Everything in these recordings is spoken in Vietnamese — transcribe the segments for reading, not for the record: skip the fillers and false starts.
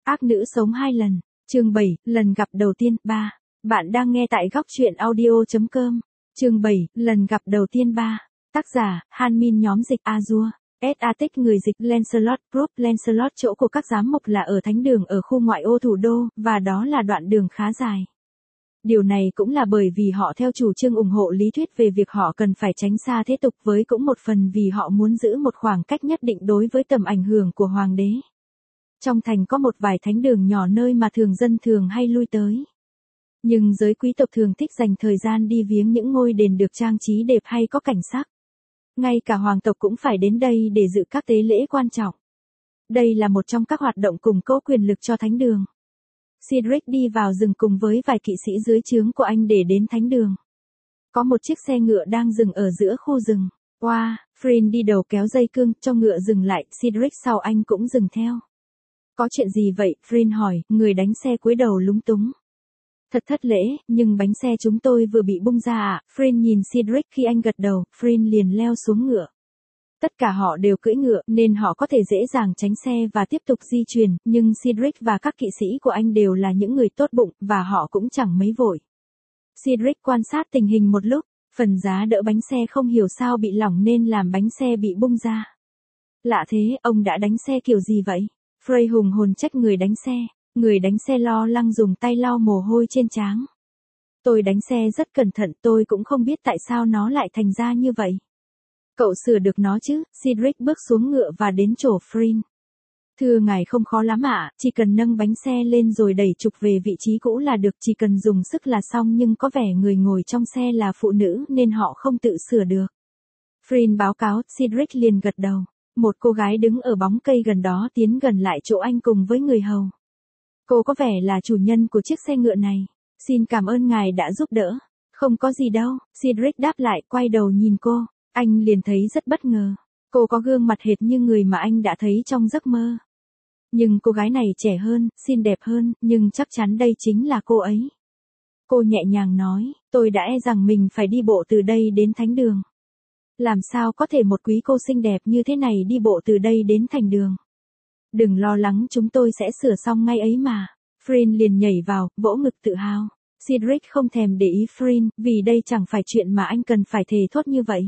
Ác nữ sống 2 lần. Chương 7, lần gặp đầu tiên, 3. Bạn đang nghe tại góc truyện audio.com. Chương 7, lần gặp đầu tiên 3. Tác giả, Han Min nhóm dịch Azure. S.A.T. người dịch Lancelot Group. Lancelot chỗ của các giám mục là ở thánh đường ở khu ngoại ô thủ đô, và đó là đoạn đường khá dài. Điều này cũng là bởi vì họ theo chủ trương ủng hộ lý thuyết về việc họ cần phải tránh xa thế tục, với cũng một phần vì họ muốn giữ một khoảng cách nhất định đối với tầm ảnh hưởng của hoàng đế. Trong thành có một vài thánh đường nhỏ nơi mà dân thường hay lui tới. Nhưng giới quý tộc thường thích dành thời gian đi viếng những ngôi đền được trang trí đẹp hay có cảnh sắc. Ngay cả hoàng tộc cũng phải đến đây để dự các tế lễ quan trọng. Đây là một trong các hoạt động củng cố quyền lực cho thánh đường. Cedric đi vào rừng cùng với vài kỵ sĩ dưới trướng của anh để đến thánh đường. Có một chiếc xe ngựa đang dừng ở giữa khu rừng. Flynn đi đầu kéo dây cương cho ngựa dừng lại, Cedric sau anh cũng dừng theo. Có chuyện gì vậy? Flynn hỏi, người đánh xe cúi đầu lúng túng. Thật thất lễ, nhưng bánh xe chúng tôi vừa bị bung ra ạ. Flynn nhìn Cedric khi anh gật đầu, Flynn liền leo xuống ngựa. Tất cả họ đều cưỡi ngựa, nên họ có thể dễ dàng tránh xe và tiếp tục di chuyển, nhưng Cedric và các kỵ sĩ của anh đều là những người tốt bụng, và họ cũng chẳng mấy vội. Cedric quan sát tình hình một lúc, phần giá đỡ bánh xe không hiểu sao bị lỏng nên làm bánh xe bị bung ra. Lạ thế, ông đã đánh xe kiểu gì vậy? Frey hùng hồn trách người đánh xe. Người đánh xe lo lắng dùng tay lau mồ hôi trên trán. Tôi đánh xe rất cẩn thận, tôi cũng không biết tại sao nó lại thành ra như vậy. Cậu sửa được nó chứ? Cedric bước xuống ngựa và đến chỗ Flynn. Thưa ngài, không khó lắm ạ, chỉ cần nâng bánh xe lên rồi đẩy trục về vị trí cũ là được, chỉ cần dùng sức là xong, nhưng có vẻ người ngồi trong xe là phụ nữ nên họ không tự sửa được. Flynn báo cáo, Cedric liền gật đầu. Một cô gái đứng ở bóng cây gần đó tiến gần lại chỗ anh cùng với người hầu. Cô có vẻ là chủ nhân của chiếc xe ngựa này. Xin cảm ơn ngài đã giúp đỡ. Không có gì đâu, Cedric đáp lại, quay đầu nhìn cô. Anh liền thấy rất bất ngờ. Cô có gương mặt hệt như người mà anh đã thấy trong giấc mơ. Nhưng cô gái này trẻ hơn, xinh đẹp hơn, nhưng chắc chắn đây chính là cô ấy. Cô nhẹ nhàng nói, tôi đã e rằng mình phải đi bộ từ đây đến thánh đường. Làm sao có thể một quý cô xinh đẹp như thế này đi bộ từ đây đến thành đường? Đừng lo lắng, chúng tôi sẽ sửa xong ngay ấy mà. Flynn liền nhảy vào, vỗ ngực tự hào. Cedric không thèm để ý Flynn, vì đây chẳng phải chuyện mà anh cần phải thề thốt như vậy.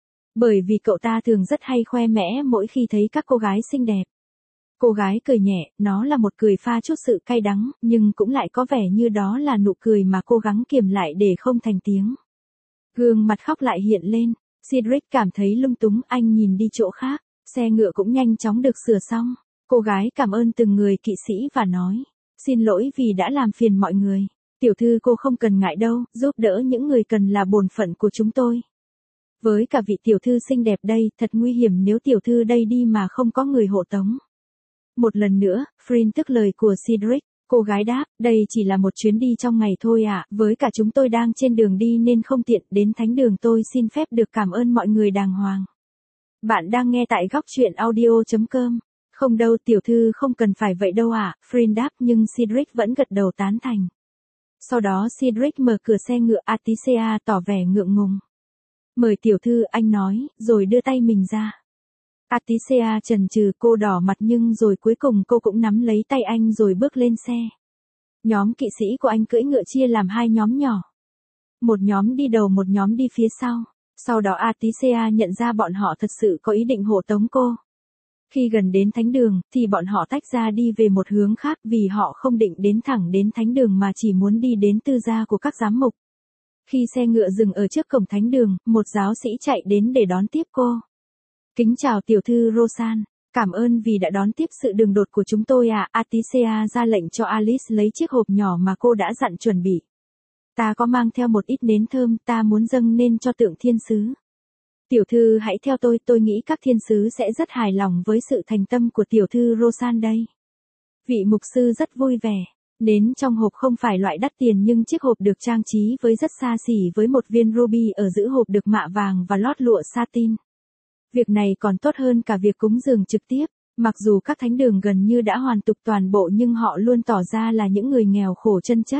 Bởi vì cậu ta thường rất hay khoe mẽ mỗi khi thấy các cô gái xinh đẹp. Cô gái cười nhẹ, nó là một cười pha chút sự cay đắng, nhưng cũng lại có vẻ như đó là nụ cười mà cố gắng kiềm lại để không thành tiếng. Gương mặt khóc lại hiện lên. Cedric cảm thấy lung túng, anh nhìn đi chỗ khác. Xe ngựa cũng nhanh chóng được sửa xong. Cô gái cảm ơn từng người kỵ sĩ và nói, xin lỗi vì đã làm phiền mọi người. Tiểu thư, cô không cần ngại đâu, giúp đỡ những người cần là bổn phận của chúng tôi. Với cả vị tiểu thư xinh đẹp đây, thật nguy hiểm nếu tiểu thư đây đi mà không có người hộ tống. Một lần nữa, Flynn tức lời của Cedric. Cô gái đáp, đây chỉ là một chuyến đi trong ngày thôi ạ, với cả chúng tôi đang trên đường đi nên không tiện đến thánh đường, tôi xin phép được cảm ơn mọi người đàng hoàng. Bạn đang nghe tại góc truyện audio.com. Không đâu tiểu thư, không cần phải vậy đâu ạ, Flynn đáp, nhưng Cedric vẫn gật đầu tán thành. Sau đó Cedric mở cửa xe ngựa, Atisea tỏ vẻ ngượng ngùng. Mời tiểu thư, anh nói, rồi đưa tay mình ra. Atisea chần chừ, cô đỏ mặt nhưng rồi cuối cùng cô cũng nắm lấy tay anh rồi bước lên xe. Nhóm kỵ sĩ của anh cưỡi ngựa chia làm 2 nhóm nhỏ. Một nhóm đi đầu, một nhóm đi phía sau. Sau đó Atisea nhận ra bọn họ thật sự có ý định hộ tống cô. Khi gần đến thánh đường, thì bọn họ tách ra đi về một hướng khác vì họ không định đến thẳng đến thánh đường mà chỉ muốn đi đến tư gia của các giám mục. Khi xe ngựa dừng ở trước cổng thánh đường, một giáo sĩ chạy đến để đón tiếp cô. Kính chào tiểu thư Rosan, cảm ơn vì đã đón tiếp sự đường đột của chúng tôi ạ. Atisea ra lệnh cho Alice lấy chiếc hộp nhỏ mà cô đã dặn chuẩn bị. Ta có mang theo một ít nến thơm, ta muốn dâng lên cho tượng thiên sứ. Tiểu thư hãy theo tôi nghĩ các thiên sứ sẽ rất hài lòng với sự thành tâm của tiểu thư Rosan đây. Vị mục sư rất vui vẻ. Nến trong hộp không phải loại đắt tiền nhưng chiếc hộp được trang trí với rất xa xỉ với một viên ruby ở giữa hộp được mạ vàng và lót lụa satin. Việc này còn tốt hơn cả việc cúng dường trực tiếp. Mặc dù các thánh đường gần như đã hoàn tục toàn bộ nhưng họ luôn tỏ ra là những người nghèo khổ chân chất.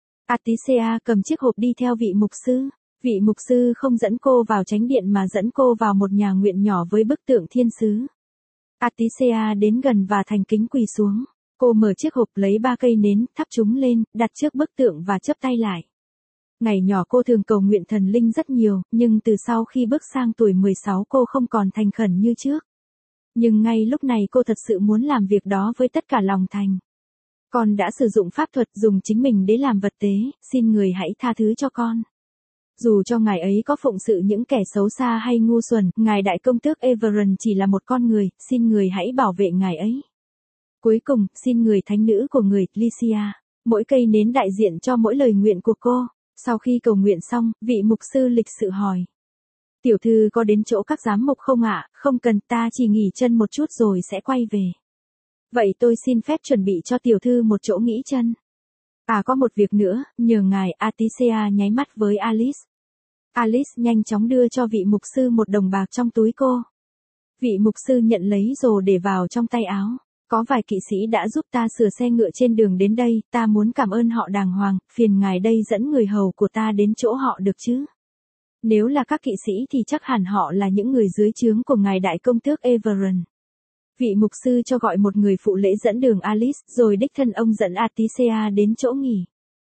Atisea cầm chiếc hộp đi theo vị mục sư. Vị mục sư không dẫn cô vào chánh điện mà dẫn cô vào một nhà nguyện nhỏ với bức tượng thiên sứ. Atisea đến gần và thành kính quỳ xuống. Cô mở chiếc hộp lấy 3 cây nến, thắp chúng lên, đặt trước bức tượng và chắp tay lại. Ngày nhỏ cô thường cầu nguyện thần linh rất nhiều, nhưng từ sau khi bước sang tuổi 16 cô không còn thành khẩn như trước. Nhưng ngay lúc này cô thật sự muốn làm việc đó với tất cả lòng thành. Con đã sử dụng pháp thuật dùng chính mình để làm vật tế, xin người hãy tha thứ cho con. Dù cho ngài ấy có phụng sự những kẻ xấu xa hay ngu xuẩn, ngài đại công tước Everend chỉ là một con người, xin người hãy bảo vệ ngài ấy. Cuối cùng, xin người thánh nữ của người, Lycia. Mỗi cây nến đại diện cho mỗi lời nguyện của cô. Sau khi cầu nguyện xong, vị mục sư lịch sự hỏi. Tiểu thư có đến chỗ các giám mục không ạ? Không cần, ta chỉ nghỉ chân một chút rồi sẽ quay về. Vậy tôi xin phép chuẩn bị cho tiểu thư một chỗ nghỉ chân. Có một việc nữa, nhờ ngài. Atisea nháy mắt với Alice. Alice nhanh chóng đưa cho vị mục sư một đồng bạc trong túi cô. Vị mục sư nhận lấy rồi để vào trong tay áo. Có vài kỵ sĩ đã giúp ta sửa xe ngựa trên đường đến đây, ta muốn cảm ơn họ đàng hoàng, phiền ngài đây dẫn người hầu của ta đến chỗ họ được chứ. Nếu là các kỵ sĩ thì chắc hẳn họ là những người dưới trướng của ngài đại công tước Everend. Vị mục sư cho gọi một người phụ lễ dẫn đường Alice, rồi đích thân ông dẫn Atisea đến chỗ nghỉ.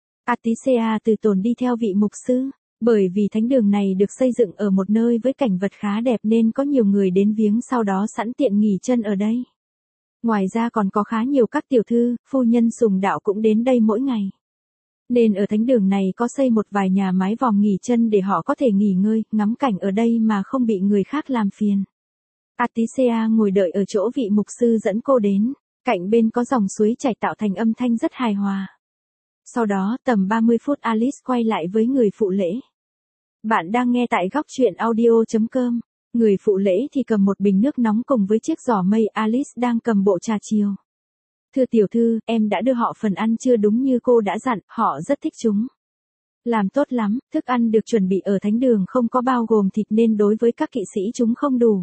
Atisea từ tốn đi theo vị mục sư, bởi vì thánh đường này được xây dựng ở một nơi với cảnh vật khá đẹp nên có nhiều người đến viếng sau đó sẵn tiện nghỉ chân ở đây. Ngoài ra còn có khá nhiều các tiểu thư, phu nhân sùng đạo cũng đến đây mỗi ngày. Nên ở thánh đường này có xây một vài nhà mái vòm nghỉ chân để họ có thể nghỉ ngơi, ngắm cảnh ở đây mà không bị người khác làm phiền. Atisea ngồi đợi ở chỗ vị mục sư dẫn cô đến, cạnh bên có dòng suối chảy tạo thành âm thanh rất hài hòa. Sau đó tầm 30 phút Alice quay lại với người phụ lễ. Bạn đang nghe tại góc truyện audio.com. Người phụ lễ thì cầm một bình nước nóng cùng với chiếc giỏ mây, Alice đang cầm bộ trà chiều. Thưa tiểu thư, em đã đưa họ phần ăn trưa đúng như cô đã dặn, họ rất thích chúng. Làm tốt lắm, thức ăn được chuẩn bị ở thánh đường không có bao gồm thịt nên đối với các kỵ sĩ chúng không đủ.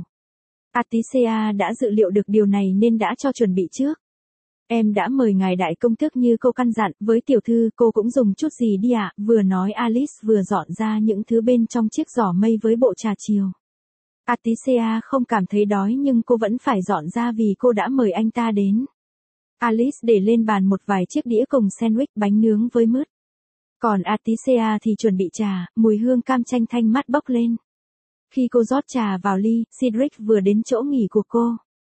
Atisea đã dự liệu được điều này nên đã cho chuẩn bị trước. Em đã mời ngài đại công tước như cô căn dặn, với tiểu thư cô cũng dùng chút gì đi ạ, vừa nói Alice vừa dọn ra những thứ bên trong chiếc giỏ mây với bộ trà chiều. Atisea không cảm thấy đói nhưng cô vẫn phải dọn ra vì cô đã mời anh ta đến. Alice để lên bàn một vài chiếc đĩa cùng sandwich bánh nướng với mứt. Còn Atisea thì chuẩn bị trà, mùi hương cam chanh thanh mát bốc lên. Khi cô rót trà vào ly, Cedric vừa đến chỗ nghỉ của cô.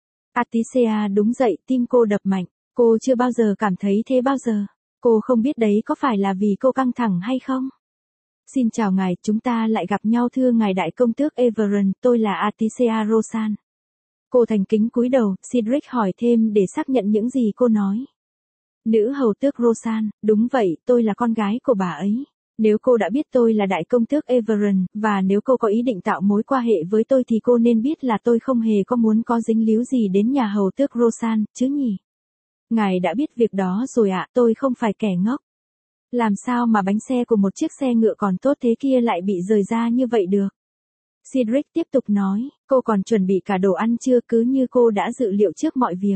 Atisea đứng dậy, tim cô đập mạnh. Cô chưa bao giờ cảm thấy thế bao giờ. Cô không biết đấy có phải là vì cô căng thẳng hay không? Xin chào ngài, chúng ta lại gặp nhau thưa ngài đại công tước Everend, tôi là Atisea Rosan. Cô thành kính cúi đầu, Cedric hỏi thêm để xác nhận những gì cô nói. Nữ hầu tước Rosan, đúng vậy, tôi là con gái của bà ấy. Nếu cô đã biết tôi là đại công tước Everend, và nếu cô có ý định tạo mối quan hệ với tôi thì cô nên biết là tôi không hề có muốn có dính líu gì đến nhà hầu tước Rosan, chứ nhỉ? Ngài đã biết việc đó rồi ạ, tôi không phải kẻ ngốc. Làm sao mà bánh xe của một chiếc xe ngựa còn tốt thế kia lại bị rời ra như vậy được? Cedric tiếp tục nói, cô còn chuẩn bị cả đồ ăn trưa cứ như cô đã dự liệu trước mọi việc.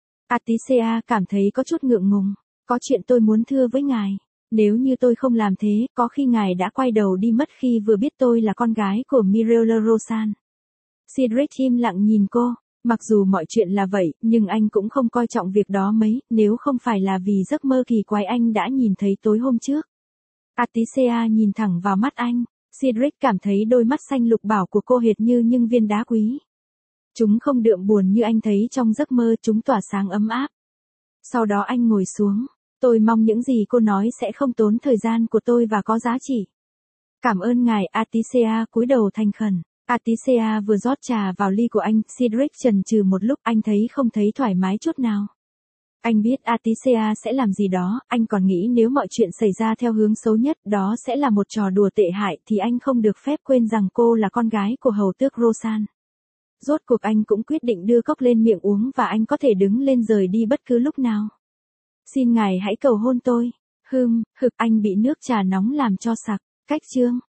Atisea cảm thấy có chút ngượng ngùng, có chuyện tôi muốn thưa với ngài. Nếu như tôi không làm thế, có khi ngài đã quay đầu đi mất khi vừa biết tôi là con gái của Mirella Rosan. Cedric im lặng nhìn cô. Mặc dù mọi chuyện là vậy, nhưng anh cũng không coi trọng việc đó mấy, nếu không phải là vì giấc mơ kỳ quái anh đã nhìn thấy tối hôm trước. Atisea nhìn thẳng vào mắt anh, Cedric cảm thấy đôi mắt xanh lục bảo của cô hệt như những viên đá quý. Chúng không đượm buồn như anh thấy trong giấc mơ, chúng tỏa sáng ấm áp. Sau đó anh ngồi xuống, tôi mong những gì cô nói sẽ không tốn thời gian của tôi và có giá trị. Cảm ơn ngài. Atisea cúi đầu thành khẩn. Atisea vừa rót trà vào ly của anh, Cedric chần chừ một lúc, anh thấy không thấy thoải mái chút nào. Anh biết Atisea sẽ làm gì đó, anh còn nghĩ nếu mọi chuyện xảy ra theo hướng xấu nhất, đó sẽ là một trò đùa tệ hại, thì anh không được phép quên rằng cô là con gái của hầu tước Rosan. Rốt cuộc anh cũng quyết định đưa cốc lên miệng uống và anh có thể đứng lên rời đi bất cứ lúc nào. Xin ngài hãy cầu hôn tôi. Anh bị nước trà nóng làm cho sặc. Cách chương.